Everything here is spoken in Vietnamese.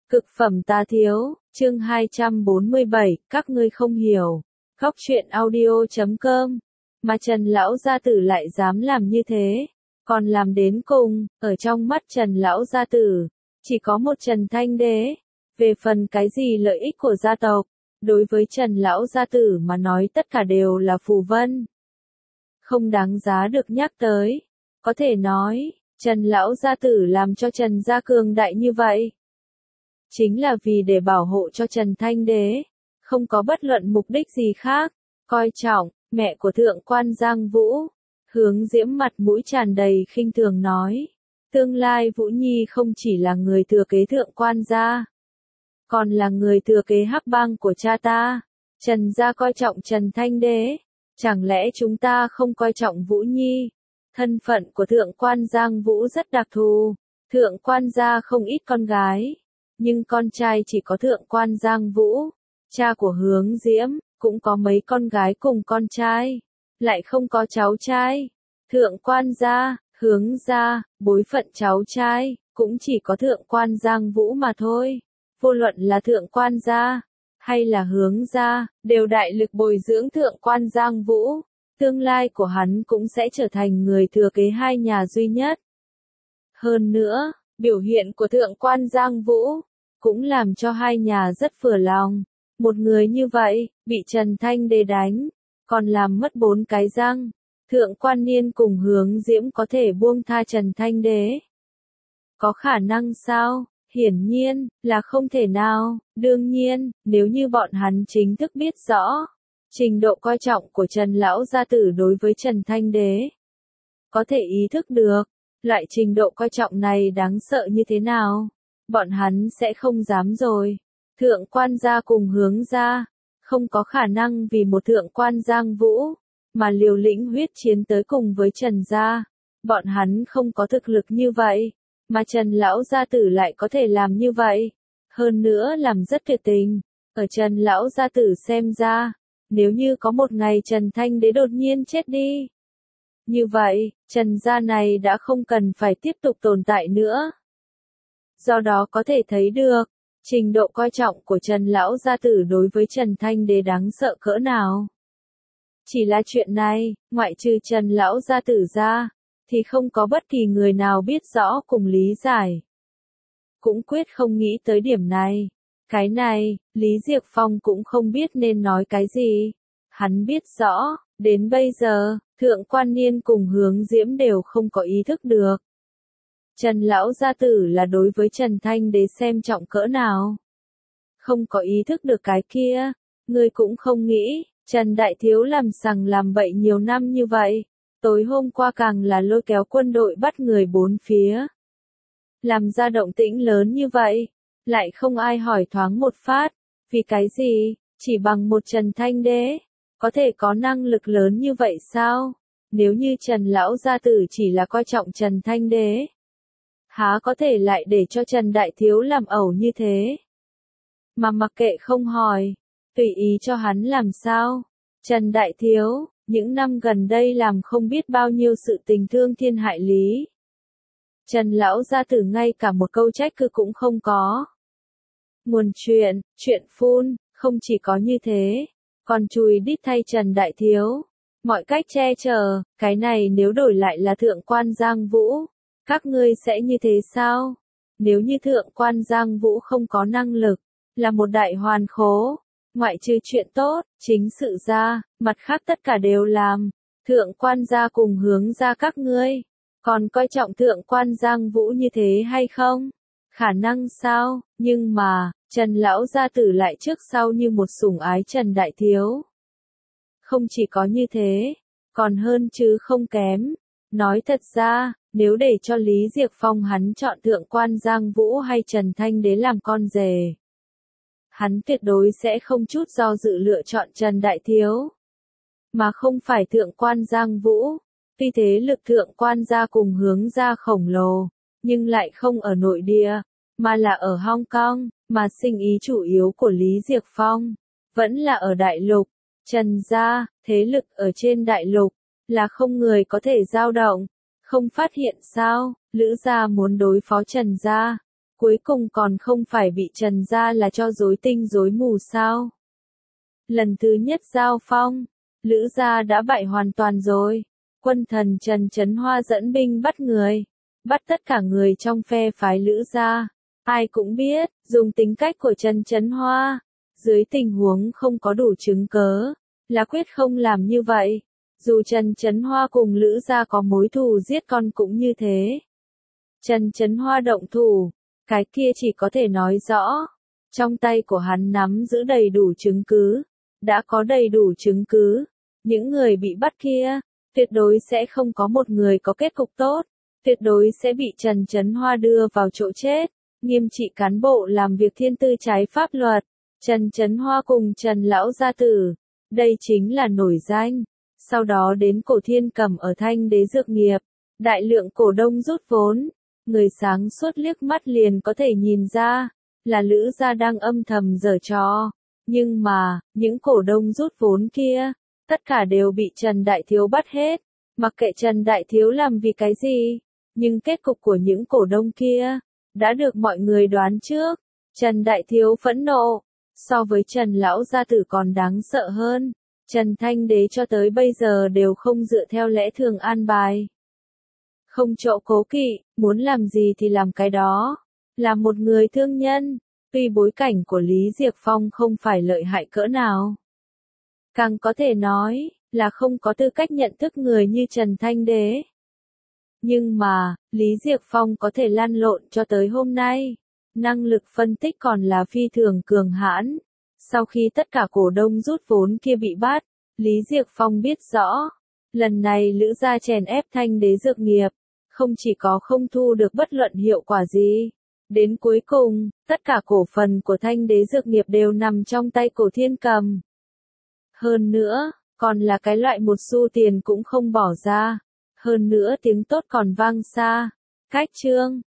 Cực phẩm tá thiếu, chương 247, các ngươi không hiểu. Góc truyện audio.com. Mà Trần lão gia tử lại dám làm như thế, còn làm đến cùng, ở trong mắt Trần lão gia tử, chỉ có một Trần Thanh Đế. Về phần cái gì lợi ích của gia tộc, đối với Trần lão gia tử mà nói tất cả đều là phù vân, không đáng giá được nhắc tới. Có thể nói, Trần lão gia tử làm cho Trần gia cường đại như vậy, chính là vì để bảo hộ cho Trần Thanh Đế, không có bất luận mục đích gì khác. Coi trọng, mẹ của thượng quan Giang Vũ, Hướng Diễm mặt mũi tràn đầy khinh thường nói, tương lai Vũ Nhi không chỉ là người thừa kế thượng quan gia, còn là người thừa kế Hắc Bang của cha ta. Trần gia coi trọng Trần Thanh Đế, chẳng lẽ chúng ta không coi trọng Vũ Nhi? Thân phận của thượng quan Giang Vũ rất đặc thù, thượng quan gia không ít con gái, nhưng con trai chỉ có thượng quan Giang Vũ. Cha của Hướng Diễm cũng có mấy con gái cùng con trai, lại không có cháu trai. Thượng quan gia, Hướng gia, bối phận cháu trai cũng chỉ có thượng quan Giang Vũ mà thôi. Vô luận là thượng quan gia hay là Hướng gia, đều đại lực bồi dưỡng thượng quan Giang Vũ. Tương lai của hắn cũng sẽ trở thành người thừa kế hai nhà duy nhất. Hơn nữa, biểu hiện của thượng quan Giang Vũ cũng làm cho hai nhà rất vừa lòng. Một người như vậy, bị Trần Thanh Đế đánh, còn làm mất 4 cái răng. Thượng quan Niên cùng Hướng Diễm có thể buông tha Trần Thanh Đế? Có khả năng sao? Hiển nhiên, là không thể nào. Đương nhiên, nếu như bọn hắn chính thức biết rõ trình độ coi trọng của Trần lão gia tử đối với Trần Thanh Đế, có thể ý thức được loại trình độ coi trọng này đáng sợ như thế nào, bọn hắn sẽ không dám rồi. Thượng quan gia cùng Hướng gia không có khả năng vì một thượng quan Giang Vũ mà liều lĩnh huyết chiến tới cùng với Trần gia. Bọn hắn không có thực lực như vậy, mà Trần lão gia tử lại có thể làm như vậy, hơn nữa làm rất tuyệt tình. Ở Trần lão gia tử xem ra, nếu như có một ngày Trần Thanh Đế đột nhiên chết đi, như vậy, Trần gia này đã không cần phải tiếp tục tồn tại nữa. Do đó có thể thấy được, trình độ coi trọng của Trần lão gia tử đối với Trần Thanh Đế đáng sợ cỡ nào. Chỉ là chuyện này, ngoại trừ Trần lão gia tử ra, thì không có bất kỳ người nào biết rõ cùng lý giải. Cũng quyết không nghĩ tới điểm này. Cái này, Lý Diệc Phong cũng không biết nên nói cái gì. Hắn biết rõ, đến bây giờ, thượng quan Niên cùng Hướng Diễm đều không có ý thức được Trần lão gia tử là đối với Trần Thanh Đế xem trọng cỡ nào. Không có ý thức được cái kia, ngươi cũng không nghĩ, Trần Đại Thiếu làm sằng làm bậy nhiều năm như vậy, tối hôm qua càng là lôi kéo quân đội bắt người bốn phía, làm ra động tĩnh lớn như vậy, lại không ai hỏi thoáng một phát, vì cái gì, chỉ bằng một Trần Thanh Đế, có thể có năng lực lớn như vậy sao? Nếu như Trần lão gia tử chỉ là coi trọng Trần Thanh Đế, há có thể lại để cho Trần Đại Thiếu làm ẩu như thế? Mà mặc kệ không hỏi, tùy ý cho hắn làm sao? Trần Đại Thiếu, những năm gần đây làm không biết bao nhiêu sự tình thương thiên hại lý. Trần lão gia tử ngay cả một câu trách cứ cũng không có. Nguồn chuyện phun, không chỉ có như thế, còn chùi đít thay Trần Đại Thiếu. Mọi cách che chở, cái này nếu đổi lại là thượng quan Giang Vũ, các ngươi sẽ như thế sao? Nếu như thượng quan Giang Vũ không có năng lực, là một đại hoàn khố, ngoại trừ chuyện tốt, chính sự ra, mặt khác tất cả đều làm. Thượng quan gia cùng Hướng gia các ngươi, còn coi trọng thượng quan Giang Vũ như thế hay không? Khả năng sao? Nhưng mà, Trần lão gia tử lại trước sau như một sủng ái Trần Đại Thiếu. Không chỉ có như thế, còn hơn chứ không kém. Nói thật ra, nếu để cho Lý Diệc Phong hắn chọn thượng quan Giang Vũ hay Trần Thanh Đế làm con rể, hắn tuyệt đối sẽ không chút do dự lựa chọn Trần Đại Thiếu, mà không phải thượng quan Giang Vũ. Tuy thế lực thượng quan gia cùng Hướng gia khổng lồ, nhưng lại không ở nội địa, mà là ở Hong Kong, mà sinh ý chủ yếu của Lý Diệc Phong vẫn là ở đại lục. Trần gia, thế lực ở trên đại lục, là không người có thể dao động. Không phát hiện sao, Lữ gia muốn đối phó Trần gia, cuối cùng còn không phải bị Trần gia là cho rối tinh rối mù sao? Lần thứ nhất giao phong, Lữ gia đã bại hoàn toàn rồi. Quân thần Trần Chấn Hoa dẫn binh bắt người, bắt tất cả người trong phe phái Lữ gia. Ai cũng biết, dùng tính cách của Trần Chấn Hoa, dưới tình huống không có đủ chứng cớ, là quyết không làm như vậy. Dù Trần Chấn Hoa cùng Lữ gia có mối thù giết con cũng như thế. Trần Chấn Hoa động thủ, cái kia chỉ có thể nói rõ, trong tay của hắn nắm giữ đầy đủ chứng cứ, đã có đầy đủ chứng cứ, những người bị bắt kia, tuyệt đối sẽ không có một người có kết cục tốt, tuyệt đối sẽ bị Trần Chấn Hoa đưa vào chỗ chết, nghiêm trị cán bộ làm việc thiên tư trái pháp luật. Trần Chấn Hoa cùng Trần Lão Gia Tử, đây chính là nổi danh. Sau đó đến Cổ Thiên Cầm ở Thanh Đế Dược Nghiệp, đại lượng cổ đông rút vốn, người sáng suốt liếc mắt liền có thể nhìn ra, là Lữ gia đang âm thầm giở trò. Nhưng mà, những cổ đông rút vốn kia, tất cả đều bị Trần Đại Thiếu bắt hết, mặc kệ Trần Đại Thiếu làm vì cái gì, nhưng kết cục của những cổ đông kia, đã được mọi người đoán trước. Trần Đại Thiếu phẫn nộ, so với Trần Lão Gia Tử còn đáng sợ hơn. Trần Thanh Đế cho tới bây giờ đều không dựa theo lẽ thường an bài. Không chỗ cố kỵ, muốn làm gì thì làm cái đó. Là một người thương nhân, tuy bối cảnh của Lý Diệc Phong không phải lợi hại cỡ nào. Càng có thể nói, là không có tư cách nhận thức người như Trần Thanh Đế. Nhưng mà, Lý Diệc Phong có thể lăn lộn cho tới hôm nay. Năng lực phân tích còn là phi thường cường hãn. Sau khi tất cả cổ đông rút vốn kia bị bắt, Lý Diệc Phong biết rõ, lần này Lữ gia chèn ép Thanh Đế Dược Nghiệp, không chỉ có không thu được bất luận hiệu quả gì. Đến cuối cùng, tất cả cổ phần của Thanh Đế Dược Nghiệp đều nằm trong tay Cổ Thiên Cầm. Hơn nữa, còn là cái loại một xu tiền cũng không bỏ ra. Hơn nữa tiếng tốt còn vang xa. Cách chương